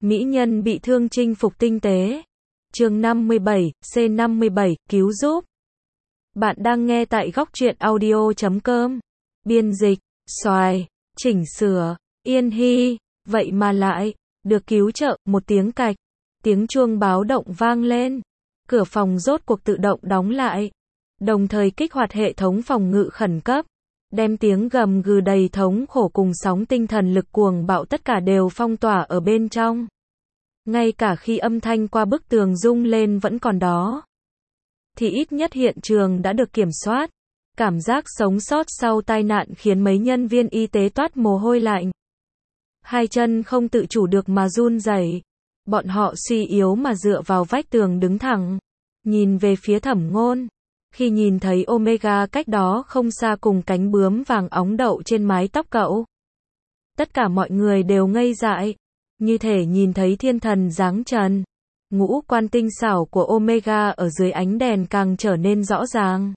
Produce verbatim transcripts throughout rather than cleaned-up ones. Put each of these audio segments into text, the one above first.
Mỹ nhân bị thương chinh phục tinh tế. Chương năm mươi bảy, C năm mươi bảy, cứu giúp. Bạn đang nghe tại góc truyện audio chấm com. Biên dịch, Xoài, chỉnh sửa, Yên Hy, vậy mà lại, được cứu trợ, một tiếng cạch. Tiếng chuông báo động vang lên. Cửa phòng rốt cuộc tự động đóng lại. Đồng thời kích hoạt hệ thống phòng ngự khẩn cấp. Đem tiếng gầm gừ đầy thống khổ cùng sóng tinh thần lực cuồng bạo tất cả đều phong tỏa ở bên trong. Ngay cả khi âm thanh qua bức tường rung lên vẫn còn đó. Thì ít nhất hiện trường đã được kiểm soát. Cảm giác sống sót sau tai nạn khiến mấy nhân viên y tế toát mồ hôi lạnh. Hai chân không tự chủ được mà run rẩy. Bọn họ suy yếu mà dựa vào vách tường đứng thẳng. Nhìn về phía Thẩm Ngôn. Khi nhìn thấy Omega cách đó không xa cùng cánh bướm vàng óng đậu trên mái tóc cậu. Tất cả mọi người đều ngây dại. Như thể nhìn thấy thiên thần giáng trần. Ngũ quan tinh xảo của Omega ở dưới ánh đèn càng trở nên rõ ràng.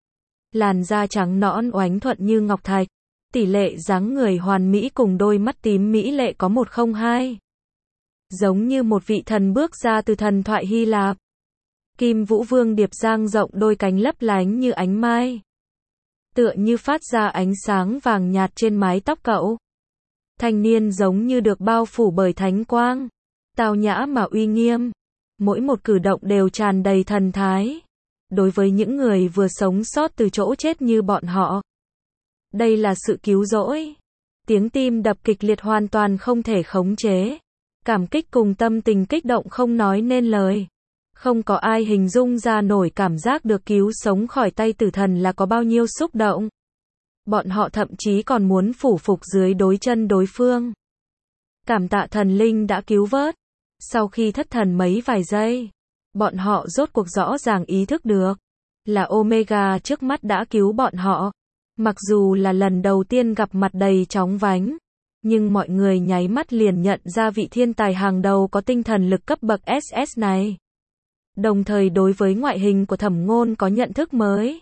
Làn da trắng nõn oánh thuận như ngọc thạch. Tỷ lệ dáng người hoàn mỹ cùng đôi mắt tím mỹ lệ có một không hai. Giống như một vị thần bước ra từ thần thoại Hy Lạp. Kim Vũ Vương Điệp dang rộng đôi cánh lấp lánh như ánh mai. Tựa như phát ra ánh sáng vàng nhạt trên mái tóc cậu. Thanh niên giống như được bao phủ bởi thánh quang. Tao nhã mà uy nghiêm. Mỗi một cử động đều tràn đầy thần thái. Đối với những người vừa sống sót từ chỗ chết như bọn họ. Đây là sự cứu rỗi. Tiếng tim đập kịch liệt hoàn toàn không thể khống chế. Cảm kích cùng tâm tình kích động không nói nên lời. Không có ai hình dung ra nổi cảm giác được cứu sống khỏi tay tử thần là có bao nhiêu xúc động. Bọn họ thậm chí còn muốn phủ phục dưới đôi chân đối phương. Cảm tạ thần linh đã cứu vớt. Sau khi thất thần mấy vài giây, bọn họ rốt cuộc rõ ràng ý thức được. Là Omega trước mắt đã cứu bọn họ. Mặc dù là lần đầu tiên gặp mặt đầy chóng vánh. Nhưng mọi người nháy mắt liền nhận ra vị thiên tài hàng đầu có tinh thần lực cấp bậc ét ét này. Đồng thời đối với ngoại hình của Thẩm Ngôn có nhận thức mới.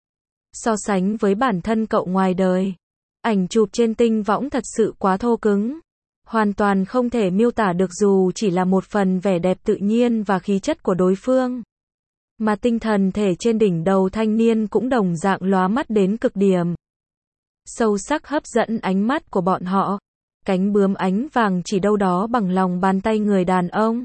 So sánh với bản thân cậu ngoài đời, ảnh chụp trên tinh võng thật sự quá thô cứng. Hoàn toàn không thể miêu tả được dù chỉ là một phần vẻ đẹp tự nhiên và khí chất của đối phương. Mà tinh thần thể trên đỉnh đầu thanh niên cũng đồng dạng lóa mắt đến cực điểm. Sâu sắc hấp dẫn ánh mắt của bọn họ. Cánh bướm ánh vàng chỉ đâu đó bằng lòng bàn tay người đàn ông.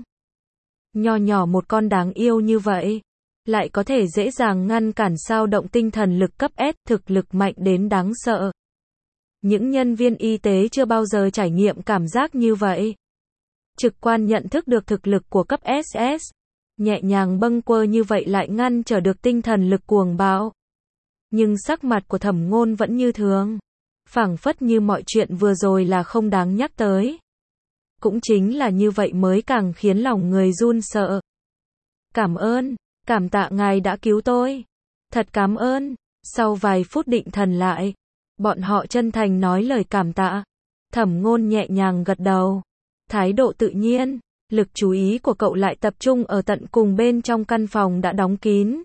Nho nhỏ một con đáng yêu như vậy. Lại có thể dễ dàng ngăn cản sao động tinh thần lực cấp S, thực lực mạnh đến đáng sợ. Những nhân viên y tế chưa bao giờ trải nghiệm cảm giác như vậy. Trực quan nhận thức được thực lực của cấp ét ét. Nhẹ nhàng bâng quơ như vậy lại ngăn trở được tinh thần lực cuồng bạo. Nhưng sắc mặt của Thẩm Ngôn vẫn như thường. Phảng phất như mọi chuyện vừa rồi là không đáng nhắc tới. Cũng chính là như vậy mới càng khiến lòng người run sợ. Cảm ơn, cảm tạ ngài đã cứu tôi. Thật cảm ơn. Sau vài phút định thần lại, bọn họ chân thành nói lời cảm tạ. Thẩm Ngôn nhẹ nhàng gật đầu. Thái độ tự nhiên, lực chú ý của cậu lại tập trung ở tận cùng bên trong căn phòng đã đóng kín.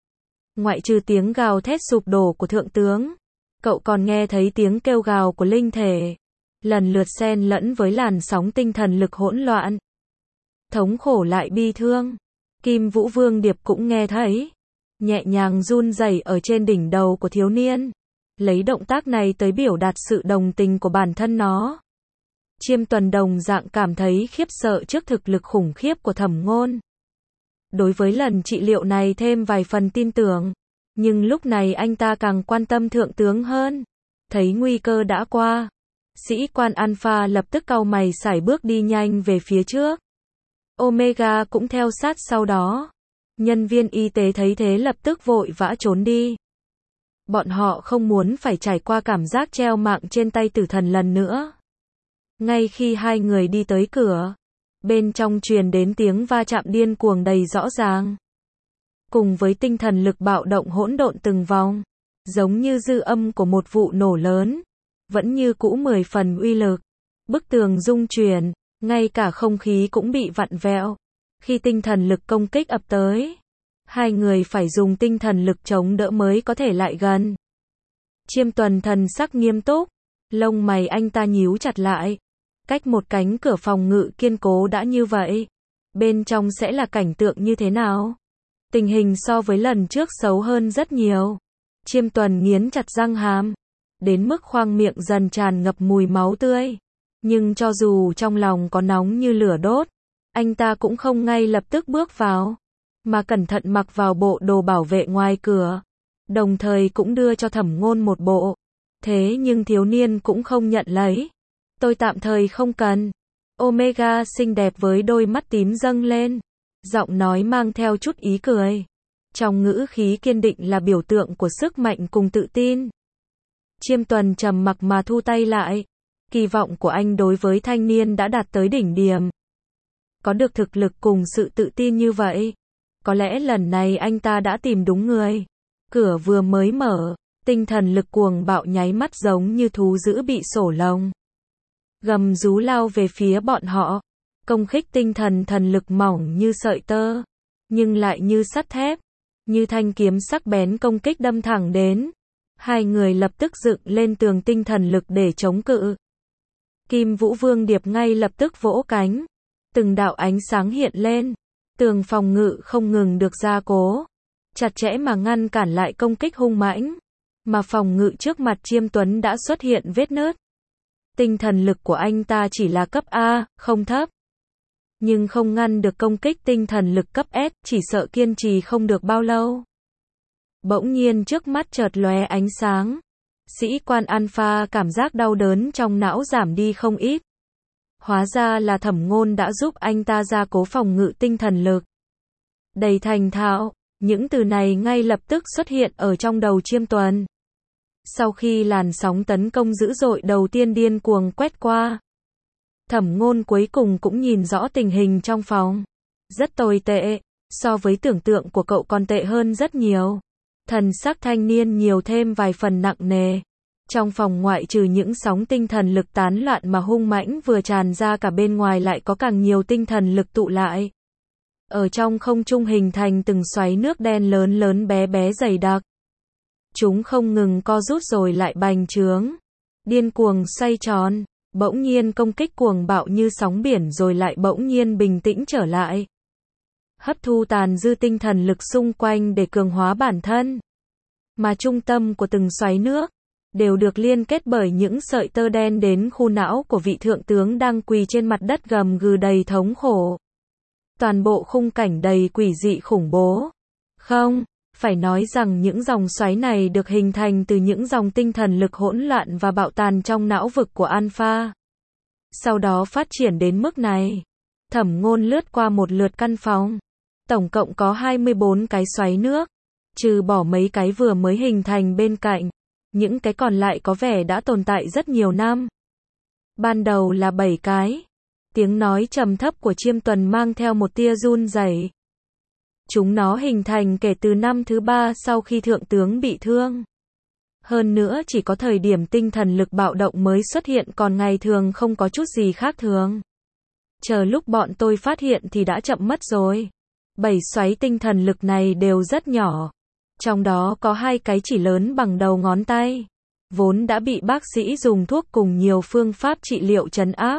Ngoại trừ tiếng gào thét sụp đổ của thượng tướng, cậu còn nghe thấy tiếng kêu gào của linh thể. Lần lượt xen lẫn với làn sóng tinh thần lực hỗn loạn. Thống khổ lại bi thương. Kim Vũ Vương Điệp cũng nghe thấy. Nhẹ nhàng run rẩy ở trên đỉnh đầu của thiếu niên. Lấy động tác này tới biểu đạt sự đồng tình của bản thân nó. Chiêm Tuần đồng dạng cảm thấy khiếp sợ trước thực lực khủng khiếp của Thẩm Ngôn. Đối với lần trị liệu này thêm vài phần tin tưởng. Nhưng lúc này anh ta càng quan tâm thượng tướng hơn. Thấy nguy cơ đã qua. Sĩ quan Alpha lập tức cau mày sải bước đi nhanh về phía trước. Omega cũng theo sát sau đó. Nhân viên y tế thấy thế lập tức vội vã trốn đi. Bọn họ không muốn phải trải qua cảm giác treo mạng trên tay tử thần lần nữa. Ngay khi hai người đi tới cửa, bên trong truyền đến tiếng va chạm điên cuồng đầy rõ ràng. Cùng với tinh thần lực bạo động hỗn độn từng vòng, giống như dư âm của một vụ nổ lớn. Vẫn như cũ mười phần uy lực. Bức tường rung chuyển, ngay cả không khí cũng bị vặn vẹo. Khi tinh thần lực công kích ập tới, hai người phải dùng tinh thần lực chống đỡ mới có thể lại gần. Chiêm Tuần thần sắc nghiêm túc, lông mày anh ta nhíu chặt lại. Cách một cánh cửa phòng ngự kiên cố đã như vậy. Bên trong sẽ là cảnh tượng như thế nào? Tình hình so với lần trước xấu hơn rất nhiều. Chiêm Tuần nghiến chặt răng hàm, đến mức khoang miệng dần tràn ngập mùi máu tươi. Nhưng cho dù trong lòng có nóng như lửa đốt, anh ta cũng không ngay lập tức bước vào, mà cẩn thận mặc vào bộ đồ bảo vệ ngoài cửa, đồng thời cũng đưa cho Thẩm Ngôn một bộ. Thế nhưng thiếu niên cũng không nhận lấy. Tôi tạm thời không cần. Omega xinh đẹp với đôi mắt tím dâng lên, giọng nói mang theo chút ý cười. Trong ngữ khí kiên định là biểu tượng của sức mạnh cùng tự tin. Chiêm Tuần trầm mặc mà thu tay lại. Kỳ vọng của anh đối với thanh niên đã đạt tới đỉnh điểm. Có được thực lực cùng sự tự tin như vậy, có lẽ lần này anh ta đã tìm đúng người. Cửa vừa mới mở, tinh thần lực cuồng bạo nháy mắt giống như thú dữ bị sổ lồng. Gầm rú lao về phía bọn họ. Công kích tinh thần thần lực mỏng như sợi tơ, nhưng lại như sắt thép, như thanh kiếm sắc bén công kích đâm thẳng đến. Hai người lập tức dựng lên tường tinh thần lực để chống cự. Kim Vũ Vương Điệp ngay lập tức vỗ cánh. Từng đạo ánh sáng hiện lên. Tường phòng ngự không ngừng được gia cố, chặt chẽ mà ngăn cản lại công kích hung mãnh. Mà phòng ngự trước mặt Chiêm Tuấn đã xuất hiện vết nứt. Tinh thần lực của anh ta chỉ là cấp A, không thấp. Nhưng không ngăn được công kích tinh thần lực cấp S, chỉ sợ kiên trì không được bao lâu. Bỗng nhiên trước mắt chợt lóe ánh sáng. Sĩ quan Alpha cảm giác đau đớn trong não giảm đi không ít. Hóa ra là Thẩm Ngôn đã giúp anh ta gia cố phòng ngự tinh thần lực. Đầy thành thạo, những từ này ngay lập tức xuất hiện ở trong đầu Chiêm Tuần. Sau khi làn sóng tấn công dữ dội đầu tiên điên cuồng quét qua, Thẩm Ngôn cuối cùng cũng nhìn rõ tình hình trong phòng. Rất tồi tệ, so với tưởng tượng của cậu còn tệ hơn rất nhiều. Thần sắc thanh niên nhiều thêm vài phần nặng nề. Trong phòng ngoại trừ những sóng tinh thần lực tán loạn mà hung mãnh vừa tràn ra, cả bên ngoài lại có càng nhiều tinh thần lực tụ lại. Ở trong không trung hình thành từng xoáy nước đen lớn lớn bé bé dày đặc. Chúng không ngừng co rút rồi lại bành trướng, điên cuồng xoay tròn, bỗng nhiên công kích cuồng bạo như sóng biển rồi lại bỗng nhiên bình tĩnh trở lại. Hấp thu tàn dư tinh thần lực xung quanh để cường hóa bản thân. Mà trung tâm của từng xoáy nước đều được liên kết bởi những sợi tơ đen đến khu não của vị thượng tướng đang quỳ trên mặt đất gầm gừ đầy thống khổ. Toàn bộ khung cảnh đầy quỷ dị khủng bố. Không, phải nói rằng những dòng xoáy này được hình thành từ những dòng tinh thần lực hỗn loạn và bạo tàn trong não vực của Alpha. Sau đó phát triển đến mức này. Thẩm Ngôn lướt qua một lượt căn phòng. Tổng cộng có hai mươi bốn cái xoáy nước. Trừ bỏ mấy cái vừa mới hình thành bên cạnh, những cái còn lại có vẻ đã tồn tại rất nhiều năm. Ban đầu là bảy cái. Tiếng nói trầm thấp của Chiêm Tuần mang theo một tia run rẩy. Chúng nó hình thành kể từ năm thứ ba sau khi thượng tướng bị thương. Hơn nữa chỉ có thời điểm tinh thần lực bạo động mới xuất hiện, còn ngày thường không có chút gì khác thường. Chờ lúc bọn tôi phát hiện thì đã chậm mất rồi. Bảy xoáy tinh thần lực này đều rất nhỏ. Trong đó có hai cái chỉ lớn bằng đầu ngón tay. Vốn đã bị bác sĩ dùng thuốc cùng nhiều phương pháp trị liệu trấn áp.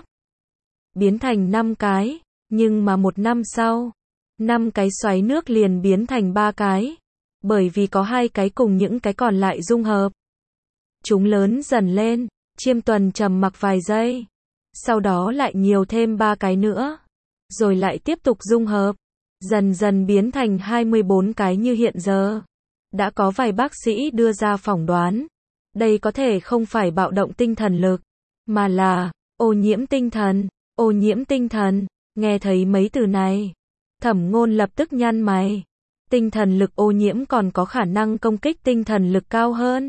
Biến thành năm cái. Nhưng mà một năm sau, năm cái xoáy nước liền biến thành ba cái. Bởi vì có hai cái cùng những cái còn lại dung hợp. Chúng lớn dần lên. Chiêm Tuần trầm mặc vài giây. Sau đó lại nhiều thêm ba cái nữa. Rồi lại tiếp tục dung hợp. Dần dần biến thành hai mươi bốn cái như hiện giờ. Đã có vài bác sĩ đưa ra phỏng đoán. Đây có thể không phải bạo động tinh thần lực, mà là ô nhiễm tinh thần. Ô nhiễm tinh thần. Nghe thấy mấy từ này, Thẩm Ngôn lập tức nhăn mày. Tinh thần lực ô nhiễm còn có khả năng công kích tinh thần lực cao hơn.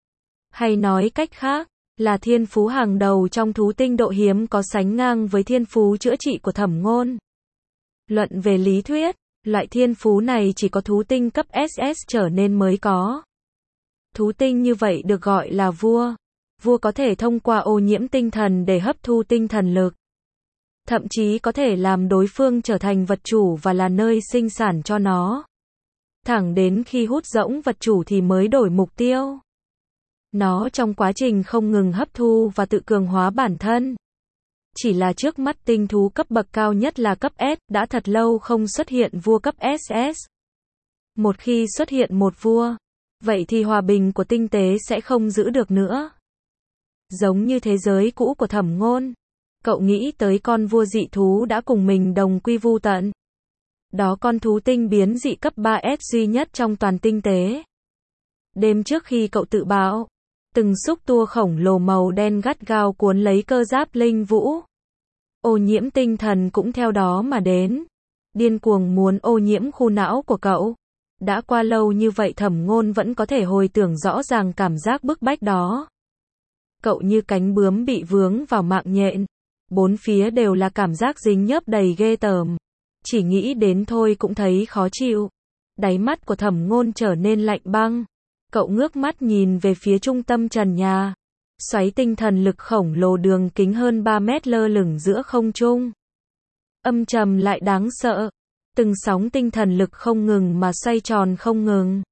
Hay nói cách khác, là thiên phú hàng đầu trong thú tinh độ hiếm có sánh ngang với thiên phú chữa trị của Thẩm Ngôn. Luận về lý thuyết, loại thiên phú này chỉ có thú tinh cấp ét ét trở nên mới có. Thú tinh như vậy được gọi là vua. Vua có thể thông qua ô nhiễm tinh thần để hấp thu tinh thần lực. Thậm chí có thể làm đối phương trở thành vật chủ và là nơi sinh sản cho nó. Thẳng đến khi hút rỗng vật chủ thì mới đổi mục tiêu. Nó trong quá trình không ngừng hấp thu và tự cường hóa bản thân. Chỉ là trước mắt tinh thú cấp bậc cao nhất là cấp S, đã thật lâu không xuất hiện vua cấp ét ét. Một khi xuất hiện một vua, vậy thì hòa bình của tinh tế sẽ không giữ được nữa. Giống như thế giới cũ của Thẩm Ngôn, cậu nghĩ tới con vua dị thú đã cùng mình đồng quy vu tận. Đó con thú tinh biến dị cấp ba S duy nhất trong toàn tinh tế. Đêm trước khi cậu tự bạo, từng xúc tua khổng lồ màu đen gắt gao cuốn lấy cơ giáp linh vũ. Ô nhiễm tinh thần cũng theo đó mà đến. Điên cuồng muốn ô nhiễm khu não của cậu. Đã qua lâu như vậy Thẩm Ngôn vẫn có thể hồi tưởng rõ ràng cảm giác bức bách đó. Cậu như cánh bướm bị vướng vào mạng nhện. Bốn phía đều là cảm giác dính nhớp đầy ghê tởm. Chỉ nghĩ đến thôi cũng thấy khó chịu. Đáy mắt của Thẩm Ngôn trở nên lạnh băng. Cậu ngước mắt nhìn về phía trung tâm trần nhà. Xoáy tinh thần lực khổng lồ đường kính hơn ba mét lơ lửng giữa không trung. Âm trầm lại đáng sợ. Từng sóng tinh thần lực không ngừng mà xoay tròn không ngừng.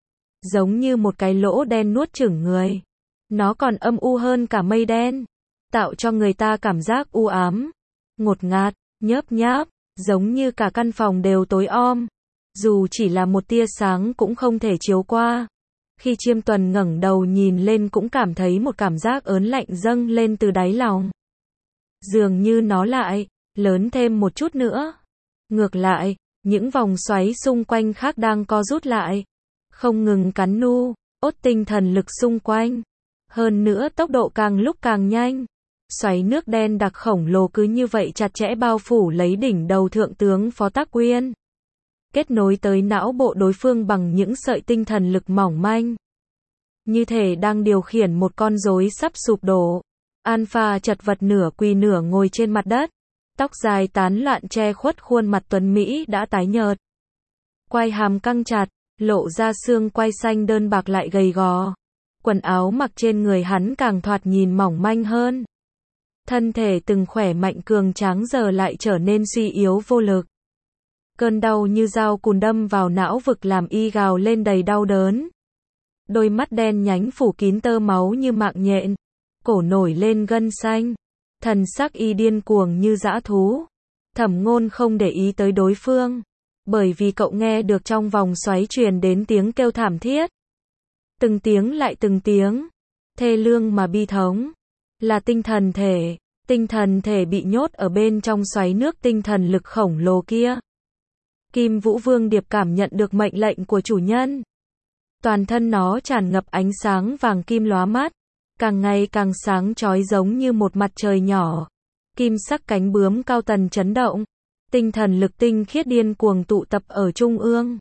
Giống như một cái lỗ đen nuốt chửng người. Nó còn âm u hơn cả mây đen. Tạo cho người ta cảm giác u ám, ngột ngạt, nhớp nháp, giống như cả căn phòng đều tối om. Dù chỉ là một tia sáng cũng không thể chiếu qua. Khi Chiêm Tuần ngẩng đầu nhìn lên cũng cảm thấy một cảm giác ớn lạnh dâng lên từ đáy lòng. Dường như nó lại lớn thêm một chút nữa. Ngược lại, những vòng xoáy xung quanh khác đang co rút lại, không ngừng cắn nu, ốt tinh thần lực xung quanh. Hơn nữa tốc độ càng lúc càng nhanh. Xoáy nước đen đặc khổng lồ cứ như vậy chặt chẽ bao phủ lấy đỉnh đầu thượng tướng Phó Tắc Uyên. Kết nối tới não bộ đối phương bằng những sợi tinh thần lực mỏng manh. Như thể đang điều khiển một con rối sắp sụp đổ. Alpha chật vật nửa quỳ nửa ngồi trên mặt đất. Tóc dài tán loạn che khuất khuôn mặt tuấn Mỹ đã tái nhợt. Quai hàm căng chặt, lộ ra xương quai xanh đơn bạc lại gầy gò. Quần áo mặc trên người hắn càng thoạt nhìn mỏng manh hơn. Thân thể từng khỏe mạnh cường tráng giờ lại trở nên suy yếu vô lực. Cơn đau như dao cùn đâm vào não vực làm y gào lên đầy đau đớn. Đôi mắt đen nhánh phủ kín tơ máu như mạng nhện. Cổ nổi lên gân xanh. Thần sắc y điên cuồng như dã thú. Thẩm Ngôn không để ý tới đối phương. Bởi vì cậu nghe được trong vòng xoáy truyền đến tiếng kêu thảm thiết. Từng tiếng lại từng tiếng. Thê lương mà bi thống. Là tinh thần thể. Tinh thần thể bị nhốt ở bên trong xoáy nước tinh thần lực khổng lồ kia. Kim Vũ Vương Điệp cảm nhận được mệnh lệnh của chủ nhân. Toàn thân nó tràn ngập ánh sáng vàng kim lóa mắt. Càng ngày càng sáng chói giống như một mặt trời nhỏ. Kim sắc cánh bướm cao tần chấn động. Tinh thần lực tinh khiết điên cuồng tụ tập ở trung ương.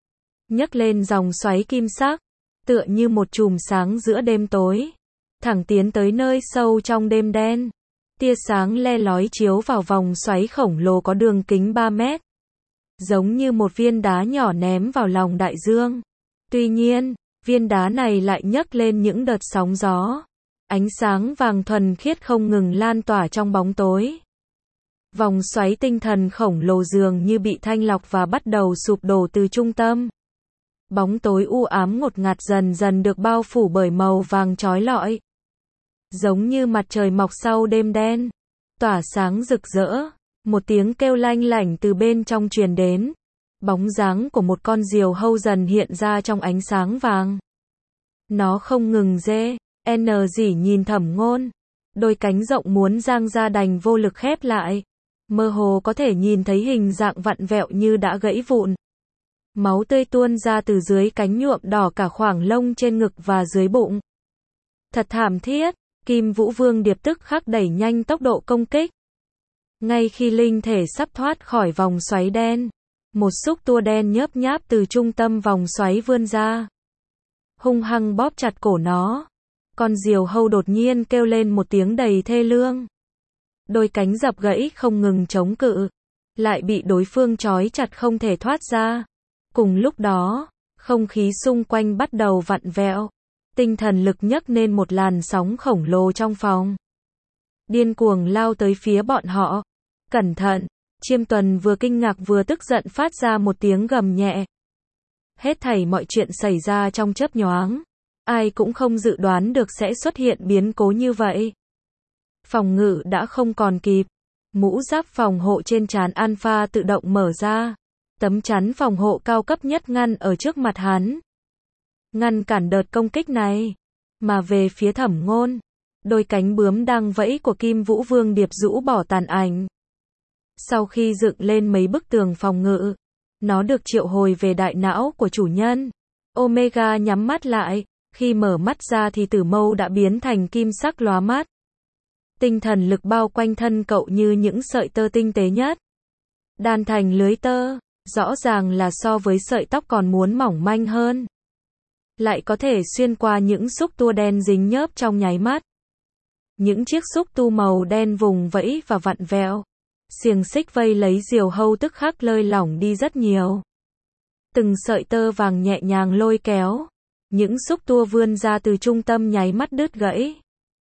Nhấc lên dòng xoáy kim sắc. Tựa như một chùm sáng giữa đêm tối. Thẳng tiến tới nơi sâu trong đêm đen. Tia sáng le lói chiếu vào vòng xoáy khổng lồ có đường kính ba mét. Giống như một viên đá nhỏ ném vào lòng đại dương. Tuy nhiên, viên đá này lại nhấc lên những đợt sóng gió. Ánh sáng vàng thuần khiết không ngừng lan tỏa trong bóng tối. Vòng xoáy tinh thần khổng lồ dường như bị thanh lọc và bắt đầu sụp đổ từ trung tâm. Bóng tối u ám ngột ngạt dần dần được bao phủ bởi màu vàng chói lọi. Giống như mặt trời mọc sau đêm đen. Tỏa sáng rực rỡ. Một tiếng kêu lanh lảnh từ bên trong truyền đến. Bóng dáng của một con diều hâu dần hiện ra trong ánh sáng vàng. Nó không ngừng rê, n dỉ nhìn Thẩm Ngôn. Đôi cánh rộng muốn giang ra đành vô lực khép lại. Mơ hồ có thể nhìn thấy hình dạng vặn vẹo như đã gãy vụn. Máu tươi tuôn ra từ dưới cánh nhuộm đỏ cả khoảng lông trên ngực và dưới bụng. Thật thảm thiết, Kim Vũ Vương Điệp tức khắc đẩy nhanh tốc độ công kích. Ngay khi linh thể sắp thoát khỏi vòng xoáy đen, một xúc tua đen nhớp nháp từ trung tâm vòng xoáy vươn ra. Hung hăng bóp chặt cổ nó. Con diều hâu đột nhiên kêu lên một tiếng đầy thê lương. Đôi cánh dập gãy không ngừng chống cự. Lại bị đối phương trói chặt không thể thoát ra. Cùng lúc đó, không khí xung quanh bắt đầu vặn vẹo. Tinh thần lực nhấc nên một làn sóng khổng lồ trong phòng. Điên cuồng lao tới phía bọn họ. Cẩn thận, Chiêm Tuần vừa kinh ngạc vừa tức giận phát ra một tiếng gầm nhẹ. Hết thảy mọi chuyện xảy ra trong chớp nhoáng. Ai cũng không dự đoán được sẽ xuất hiện biến cố như vậy. Phòng ngự đã không còn kịp. Mũ giáp phòng hộ trên trán Alpha tự động mở ra. Tấm chắn phòng hộ cao cấp nhất ngăn ở trước mặt hắn. Ngăn cản đợt công kích này. Mà về phía Thẩm Ngôn, đôi cánh bướm đang vẫy của Kim Vũ Vương Điệp rũ bỏ tàn ảnh. Sau khi dựng lên mấy bức tường phòng ngự, nó được triệu hồi về đại não của chủ nhân. Omega nhắm mắt lại, khi mở mắt ra thì tử mâu đã biến thành kim sắc lóa mắt. Tinh thần lực bao quanh thân cậu như những sợi tơ tinh tế nhất. Đan thành lưới tơ, rõ ràng là so với sợi tóc còn muốn mỏng manh hơn. Lại có thể xuyên qua những xúc tua đen dính nhớp trong nháy mắt. Những chiếc xúc tu màu đen vùng vẫy và vặn vẹo. Xiềng xích vây lấy diều hâu tức khắc lơi lỏng đi rất nhiều. Từng sợi tơ vàng nhẹ nhàng lôi kéo. Những xúc tua vươn ra từ trung tâm nháy mắt đứt gãy.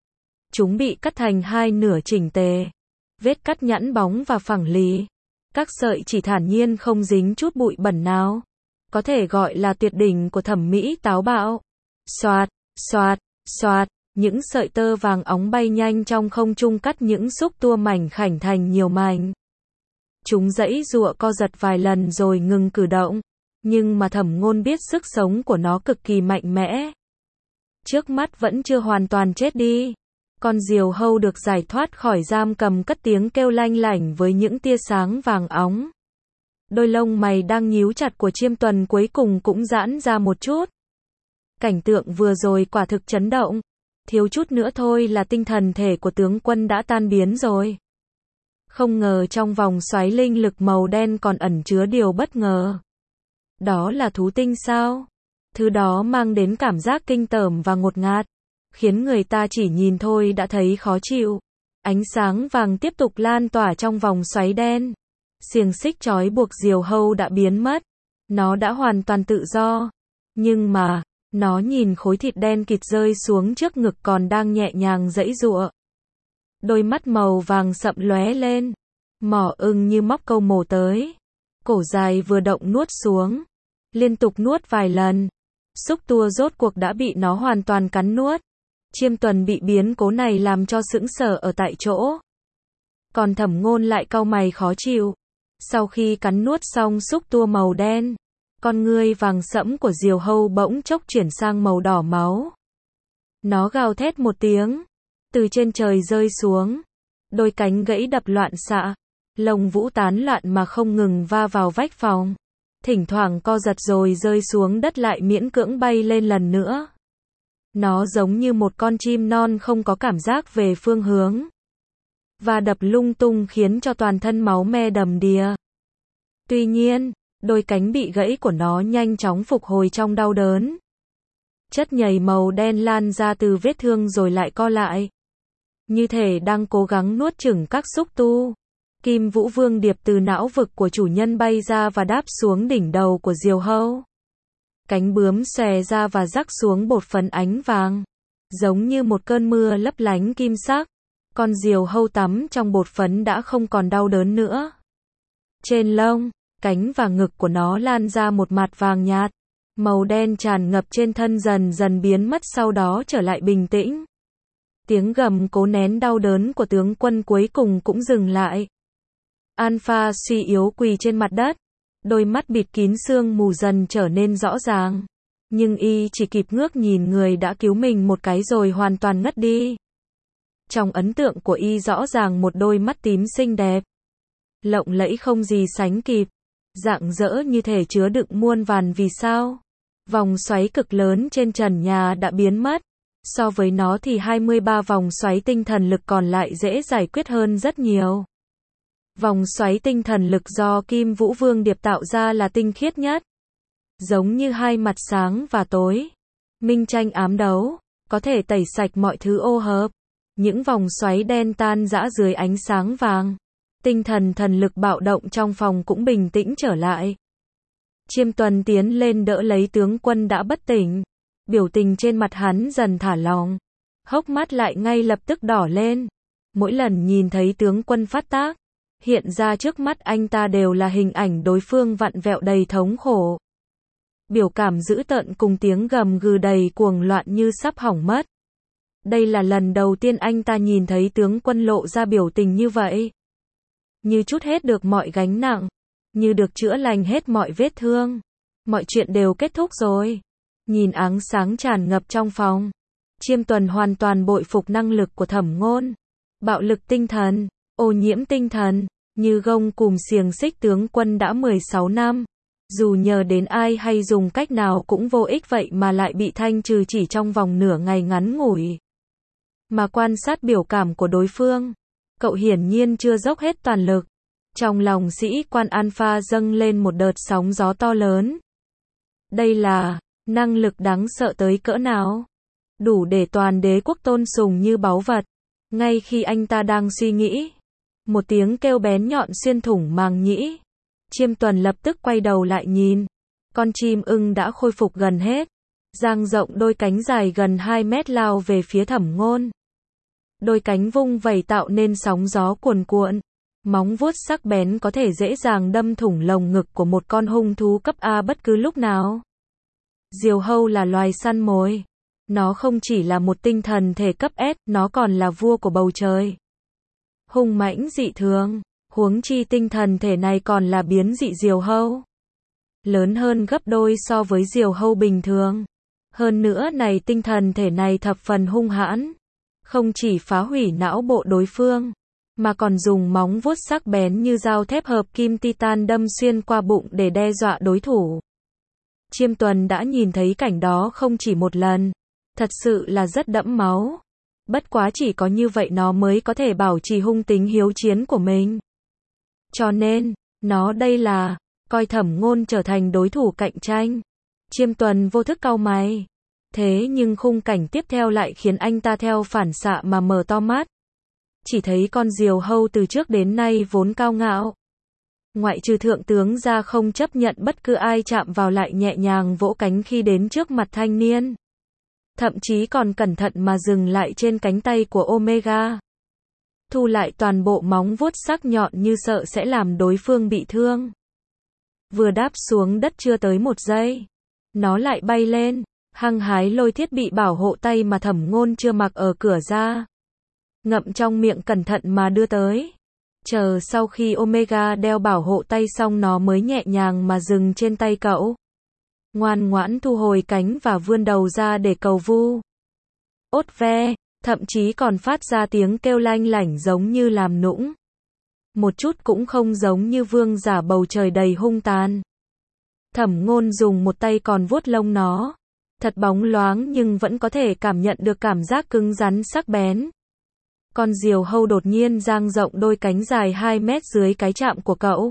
Chúng bị cắt thành hai nửa chỉnh tề. Vết cắt nhẵn bóng và phẳng lì. Các sợi chỉ thản nhiên không dính chút bụi bẩn nào. Có thể gọi là tuyệt đỉnh của thẩm mỹ táo bạo. Xoạt, xoạt, xoạt. Những sợi tơ vàng óng bay nhanh trong không trung cắt những xúc tua mảnh khảnh thành nhiều mảnh. Chúng giãy giụa co giật vài lần rồi ngừng cử động. Nhưng mà Thẩm Ngôn biết sức sống của nó cực kỳ mạnh mẽ. Trước mắt vẫn chưa hoàn toàn chết đi. Con diều hâu được giải thoát khỏi giam cầm cất tiếng kêu lanh lảnh với những tia sáng vàng óng. Đôi lông mày đang nhíu chặt của Chiêm Tuần cuối cùng cũng giãn ra một chút. Cảnh tượng vừa rồi quả thực chấn động. Thiếu chút nữa thôi là tinh thần thể của tướng quân đã tan biến rồi. Không ngờ trong vòng xoáy linh lực màu đen còn ẩn chứa điều bất ngờ. Đó là thú tinh sao? Thứ đó mang đến cảm giác kinh tởm và ngột ngạt, khiến người ta chỉ nhìn thôi đã thấy khó chịu. Ánh sáng vàng tiếp tục lan tỏa trong vòng xoáy đen. Xiềng xích trói buộc diều hâu đã biến mất. Nó đã hoàn toàn tự do. Nhưng mà, nó nhìn khối thịt đen kịt rơi xuống trước ngực còn đang nhẹ nhàng giãy giụa. Đôi mắt màu vàng sậm lóe lên. Mỏ ưng như móc câu mổ tới. Cổ dài vừa động nuốt xuống. Liên tục nuốt vài lần. Xúc tua rốt cuộc đã bị nó hoàn toàn cắn nuốt. Chiêm Tuần bị biến cố này làm cho sững sờ ở tại chỗ. Còn Thẩm Ngôn lại cau mày khó chịu. Sau khi cắn nuốt xong xúc tua màu đen, con ngươi vàng sẫm của diều hâu bỗng chốc chuyển sang màu đỏ máu. Nó gào thét một tiếng, từ trên trời rơi xuống. Đôi cánh gãy đập loạn xạ, lông vũ tán loạn mà không ngừng va vào vách phòng. Thỉnh thoảng co giật rồi rơi xuống đất lại miễn cưỡng bay lên lần nữa. Nó giống như một con chim non không có cảm giác về phương hướng. Và đập lung tung khiến cho toàn thân máu me đầm đìa. Tuy nhiên, đôi cánh bị gãy của nó nhanh chóng phục hồi trong đau đớn. Chất nhầy màu đen lan ra từ vết thương rồi lại co lại. Như thể đang cố gắng nuốt chửng các xúc tu. Kim Vũ Vương Điệp từ não vực của chủ nhân bay ra và đáp xuống đỉnh đầu của diều hâu. Cánh bướm xòe ra và rắc xuống bột phấn ánh vàng. Giống như một cơn mưa lấp lánh kim sắc. Con diều hâu tắm trong bột phấn đã không còn đau đớn nữa. Trên lông, cánh và ngực của nó lan ra một mạt vàng nhạt. Màu đen tràn ngập trên thân dần dần biến mất sau đó trở lại bình tĩnh. Tiếng gầm cố nén đau đớn của tướng quân cuối cùng cũng dừng lại. Alpha suy yếu quỳ trên mặt đất. Đôi mắt bịt kín sương mù dần trở nên rõ ràng. Nhưng y chỉ kịp ngước nhìn người đã cứu mình một cái rồi hoàn toàn ngất đi. Trong ấn tượng của y rõ ràng một đôi mắt tím xinh đẹp. Lộng lẫy không gì sánh kịp. Rạng rỡ như thể chứa đựng muôn vàn vì sao. Vòng xoáy cực lớn trên trần nhà đã biến mất. So với nó thì hai mươi ba vòng xoáy tinh thần lực còn lại dễ giải quyết hơn rất nhiều. Vòng xoáy tinh thần lực do Kim Vũ Vương Điệp tạo ra là tinh khiết nhất. Giống như hai mặt sáng và tối. Minh tranh ám đấu, có thể tẩy sạch mọi thứ ô hợp. Những vòng xoáy đen tan rã dưới ánh sáng vàng. Tinh thần thần lực bạo động trong phòng cũng bình tĩnh trở lại. Chiêm Tuần tiến lên đỡ lấy tướng quân đã bất tỉnh. Biểu tình trên mặt hắn dần thả lỏng. Hốc mắt lại ngay lập tức đỏ lên. Mỗi lần nhìn thấy tướng quân phát tác, hiện ra trước mắt anh ta đều là hình ảnh đối phương vặn vẹo đầy thống khổ. Biểu cảm dữ tợn cùng tiếng gầm gừ đầy cuồng loạn như sắp hỏng mất. Đây là lần đầu tiên anh ta nhìn thấy tướng quân lộ ra biểu tình như vậy. Như trút hết được mọi gánh nặng, như được chữa lành hết mọi vết thương. Mọi chuyện đều kết thúc rồi. Nhìn áng sáng tràn ngập trong phòng, Chiêm Tuần hoàn toàn bội phục năng lực của Thẩm Ngôn. Bạo lực tinh thần, ô nhiễm tinh thần, như gông cùm xiềng xích tướng quân đã mười sáu năm. Dù nhờ đến ai hay dùng cách nào cũng vô ích vậy mà lại bị thanh trừ chỉ trong vòng nửa ngày ngắn ngủi. Mà quan sát biểu cảm của đối phương, cậu hiển nhiên chưa dốc hết toàn lực. Trong lòng sĩ quan Alpha dâng lên một đợt sóng gió to lớn. Đây là năng lực đáng sợ tới cỡ nào? Đủ để toàn đế quốc tôn sùng như báu vật. Ngay khi anh ta đang suy nghĩ, một tiếng kêu bén nhọn xuyên thủng màng nhĩ. Chiêm Tuần lập tức quay đầu lại nhìn. Con chim ưng đã khôi phục gần hết, dang rộng đôi cánh dài gần hai mét lao về phía Thẩm Ngôn. Đôi cánh vung vẩy tạo nên sóng gió cuồn cuộn. Móng vuốt sắc bén có thể dễ dàng đâm thủng lồng ngực của một con hung thú cấp A bất cứ lúc nào. Diều hâu là loài săn mồi. Nó không chỉ là một tinh thần thể cấp S, nó còn là vua của bầu trời. Hung mãnh dị thường, huống chi tinh thần thể này còn là biến dị diều hâu. Lớn hơn gấp đôi so với diều hâu bình thường. Hơn nữa này tinh thần thể này thập phần hung hãn. Không chỉ phá hủy não bộ đối phương, mà còn dùng móng vuốt sắc bén như dao thép hợp kim titan đâm xuyên qua bụng để đe dọa đối thủ. Chiêm Tuần đã nhìn thấy cảnh đó không chỉ một lần. Thật sự là rất đẫm máu. Bất quá chỉ có như vậy nó mới có thể bảo trì hung tính hiếu chiến của mình. Cho nên, nó đây là coi Thẩm Ngôn trở thành đối thủ cạnh tranh. Chiêm Tuần vô thức cau mày. Thế nhưng khung cảnh tiếp theo lại khiến anh ta theo phản xạ mà mở to mắt. Chỉ thấy con diều hâu từ trước đến nay vốn cao ngạo. Ngoại trừ thượng tướng ra không chấp nhận bất cứ ai chạm vào, lại nhẹ nhàng vỗ cánh khi đến trước mặt thanh niên. Thậm chí còn cẩn thận mà dừng lại trên cánh tay của Omega. Thu lại toàn bộ móng vuốt sắc nhọn như sợ sẽ làm đối phương bị thương. Vừa đáp xuống đất chưa tới một giây, nó lại bay lên, hăng hái lôi thiết bị bảo hộ tay mà Thẩm Ngôn chưa mặc ở cửa ra. Ngậm trong miệng cẩn thận mà đưa tới. Chờ sau khi Omega đeo bảo hộ tay xong nó mới nhẹ nhàng mà dừng trên tay cậu. Ngoan ngoãn thu hồi cánh và vươn đầu ra để cầu vu. Ốt ve, thậm chí còn phát ra tiếng kêu lanh lảnh giống như làm nũng. Một chút cũng không giống như vương giả bầu trời đầy hung tàn. Thẩm Ngôn dùng một tay còn vuốt lông nó. Thật bóng loáng nhưng vẫn có thể cảm nhận được cảm giác cứng rắn sắc bén. Con diều hâu đột nhiên dang rộng đôi cánh dài hai mét dưới cái chạm của cậu.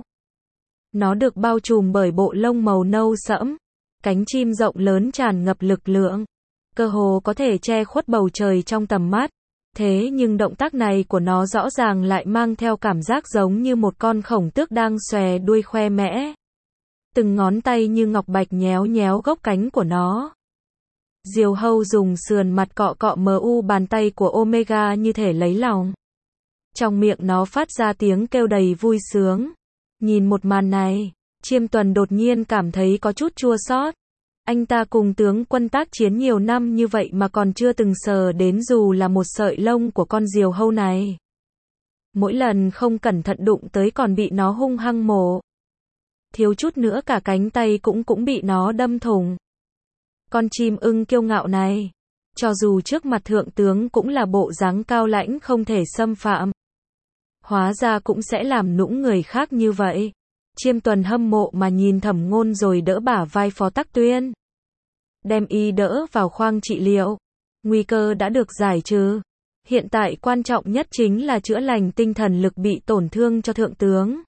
Nó được bao trùm bởi bộ lông màu nâu sẫm. Cánh chim rộng lớn tràn ngập lực lượng. Cơ hồ có thể che khuất bầu trời trong tầm mắt. Thế nhưng động tác này của nó rõ ràng lại mang theo cảm giác giống như một con khổng tước đang xòe đuôi khoe mẽ. Từng ngón tay như ngọc bạch nhéo nhéo gốc cánh của nó. Diều hâu dùng sườn mặt cọ cọ mờ u bàn tay của Omega như thể lấy lòng. Trong miệng nó phát ra tiếng kêu đầy vui sướng. Nhìn một màn này, Chiêm Tuần đột nhiên cảm thấy có chút chua xót. Anh ta cùng tướng quân tác chiến nhiều năm như vậy mà còn chưa từng sờ đến dù là một sợi lông của con diều hâu này. Mỗi lần không cẩn thận đụng tới còn bị nó hung hăng mổ. Thiếu chút nữa cả cánh tay cũng cũng bị nó đâm thủng. Con chim ưng kiêu ngạo này, cho dù trước mặt thượng tướng cũng là bộ dáng cao lãnh không thể xâm phạm. Hóa ra cũng sẽ làm nũng người khác như vậy. Chiêm Tuần hâm mộ mà nhìn Thẩm Ngôn rồi đỡ bả vai Phó Tắc Tuyên. Đem y đỡ vào khoang trị liệu. Nguy cơ đã được giải trừ. Hiện tại quan trọng nhất chính là chữa lành tinh thần lực bị tổn thương cho thượng tướng.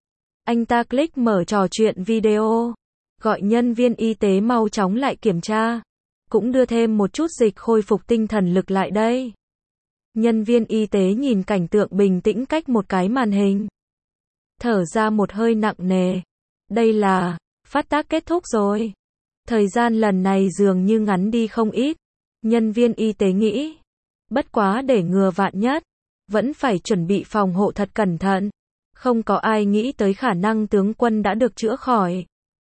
Anh ta click mở trò chuyện video. Gọi nhân viên y tế mau chóng lại kiểm tra. Cũng đưa thêm một chút dịch khôi phục tinh thần lực lại đây. Nhân viên y tế nhìn cảnh tượng bình tĩnh cách một cái màn hình. Thở ra một hơi nặng nề. Đây là phát tác kết thúc rồi. Thời gian lần này dường như ngắn đi không ít. Nhân viên y tế nghĩ. Bất quá để ngừa vạn nhất, vẫn phải chuẩn bị phòng hộ thật cẩn thận. Không có ai nghĩ tới khả năng tướng quân đã được chữa khỏi.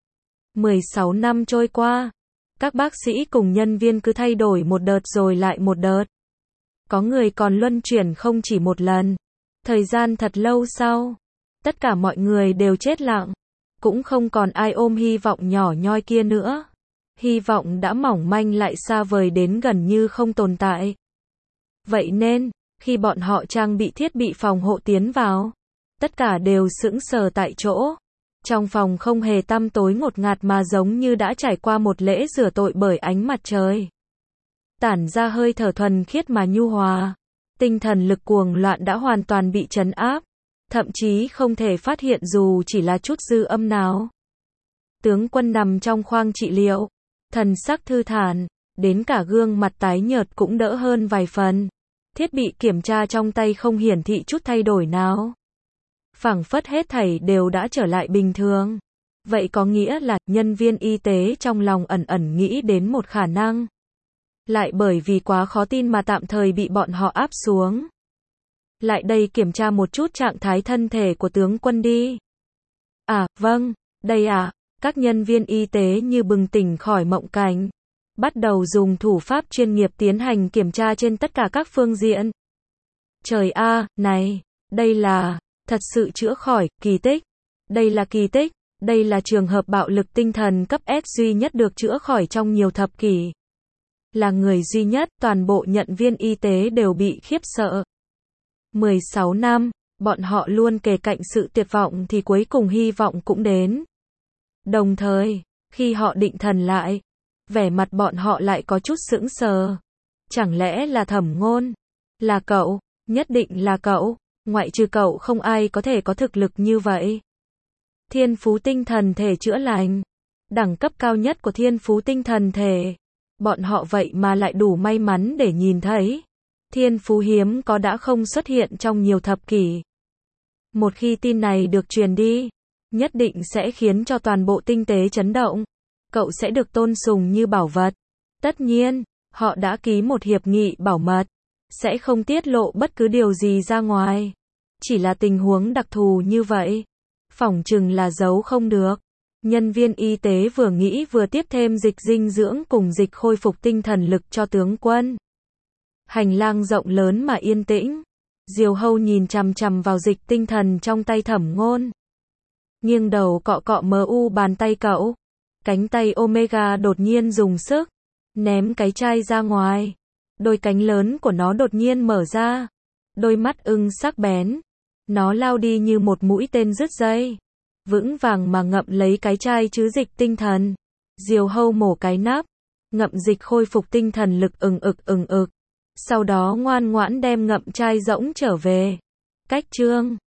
mười sáu năm trôi qua, các bác sĩ cùng nhân viên cứ thay đổi một đợt rồi lại một đợt. Có người còn luân chuyển không chỉ một lần. Thời gian thật lâu sau, tất cả mọi người đều chết lặng. Cũng không còn ai ôm hy vọng nhỏ nhoi kia nữa. Hy vọng đã mỏng manh lại xa vời đến gần như không tồn tại. Vậy nên, khi bọn họ trang bị thiết bị phòng hộ tiến vào, tất cả đều sững sờ tại chỗ. Trong phòng không hề tăm tối ngột ngạt mà giống như đã trải qua một lễ rửa tội bởi ánh mặt trời. Tản ra hơi thở thuần khiết mà nhu hòa. Tinh thần lực cuồng loạn đã hoàn toàn bị trấn áp. Thậm chí không thể phát hiện dù chỉ là chút dư âm nào. Tướng quân nằm trong khoang trị liệu. Thần sắc thư thản, đến cả gương mặt tái nhợt cũng đỡ hơn vài phần. Thiết bị kiểm tra trong tay không hiển thị chút thay đổi nào. Phảng phất hết thảy đều đã trở lại bình thường. Vậy có nghĩa là, nhân viên y tế trong lòng ẩn ẩn nghĩ đến một khả năng. Lại bởi vì quá khó tin mà tạm thời bị bọn họ áp xuống. Lại đây kiểm tra một chút trạng thái thân thể của tướng quân đi. À, vâng, đây à, các nhân viên y tế như bừng tỉnh khỏi mộng cảnh. Bắt đầu dùng thủ pháp chuyên nghiệp tiến hành kiểm tra trên tất cả các phương diện. Trời a, này, đây là, thật sự chữa khỏi, kỳ tích. Đây là kỳ tích, đây là trường hợp bạo lực tinh thần cấp S duy nhất được chữa khỏi trong nhiều thập kỷ. Là người duy nhất, toàn bộ nhận viên y tế đều bị khiếp sợ. mười sáu năm, bọn họ luôn kề cạnh sự tuyệt vọng thì cuối cùng hy vọng cũng đến. Đồng thời, khi họ định thần lại, vẻ mặt bọn họ lại có chút sững sờ. Chẳng lẽ là Thẩm Ngôn? Là cậu? Nhất định là cậu. Ngoại trừ cậu không ai có thể có thực lực như vậy. Thiên phú tinh thần thể chữa lành. Đẳng cấp cao nhất của thiên phú tinh thần thể. Bọn họ vậy mà lại đủ may mắn để nhìn thấy. Thiên phú hiếm có đã không xuất hiện trong nhiều thập kỷ. Một khi tin này được truyền đi, nhất định sẽ khiến cho toàn bộ tinh tế chấn động. Cậu sẽ được tôn sùng như bảo vật. Tất nhiên, họ đã ký một hiệp nghị bảo mật. Sẽ không tiết lộ bất cứ điều gì ra ngoài. Chỉ là tình huống đặc thù như vậy. Phỏng chừng là giấu không được. Nhân viên y tế vừa nghĩ vừa tiếp thêm dịch dinh dưỡng cùng dịch khôi phục tinh thần lực cho tướng quân. Hành lang rộng lớn mà yên tĩnh. Diều Hâu nhìn chằm chằm vào dịch tinh thần trong tay Thẩm Ngôn. Nghiêng đầu cọ cọ mờ u bàn tay cậu. Cánh tay Omega đột nhiên dùng sức. Ném cái chai ra ngoài. Đôi cánh lớn của nó đột nhiên mở ra. Đôi mắt ưng sắc bén. Nó lao đi như một mũi tên rứt dây. Vững vàng mà ngậm lấy cái chai chứa dịch tinh thần. Diều Hâu mổ cái nắp. Ngậm dịch khôi phục tinh thần lực ừng ực ừng ực. Sau đó ngoan ngoãn đem ngậm chai rỗng trở về. Cách chương